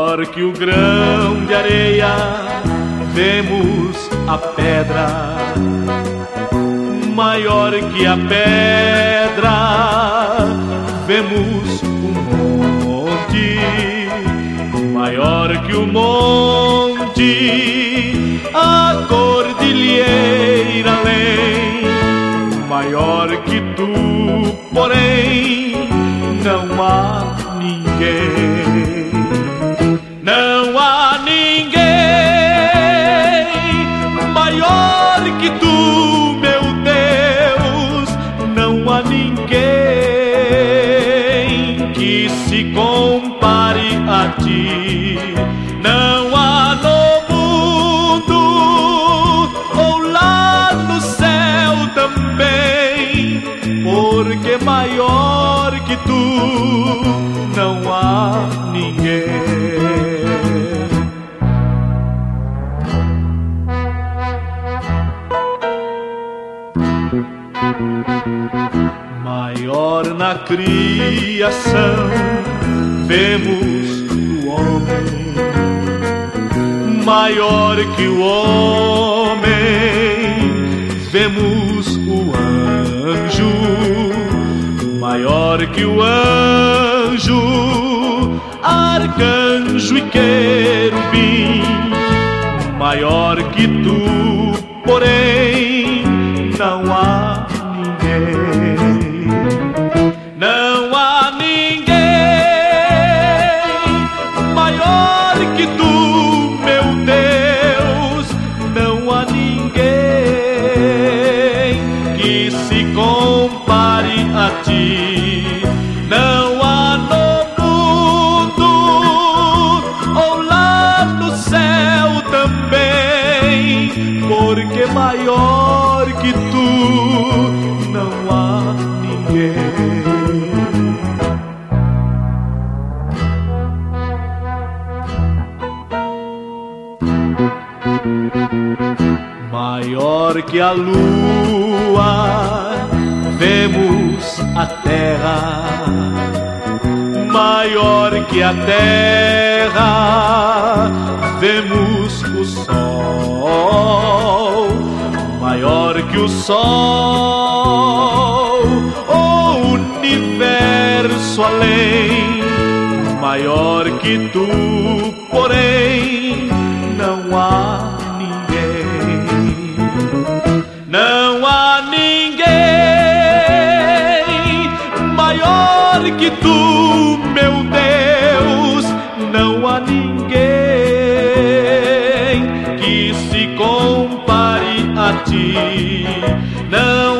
Maior que o grão de areia, vemos a pedra. Maior que a pedra, vemos o monte. Maior que o monte, a cordilheira além. Maior que tu, porém, não há ninguém. Não há ninguém maior que tu, meu Deus. Não há ninguém que se compare a ti. Não há no mundo ou lá no céu também, porque maior que tu não há ninguém. Maior na criação, vemos o homem. Maior que o homem, vemos o anjo. Maior que o anjo, arcanjo e querubim. Maior que tu, porém, não há ninguém. Não há ninguém maior que tu, meu Deus. Não há ninguém que se compare a ti. Não há no mundo ou lá no céu também, porque maior que tu não há ninguém. Maior que a lua, vemos a terra. Maior que a terra, vemos o sol. Maior que o sol, o universo além. Maior que tu, porém, não há ninguém. Não há ninguém maior que tu, meu Deus. Não há ninguém que se compare a ti. Não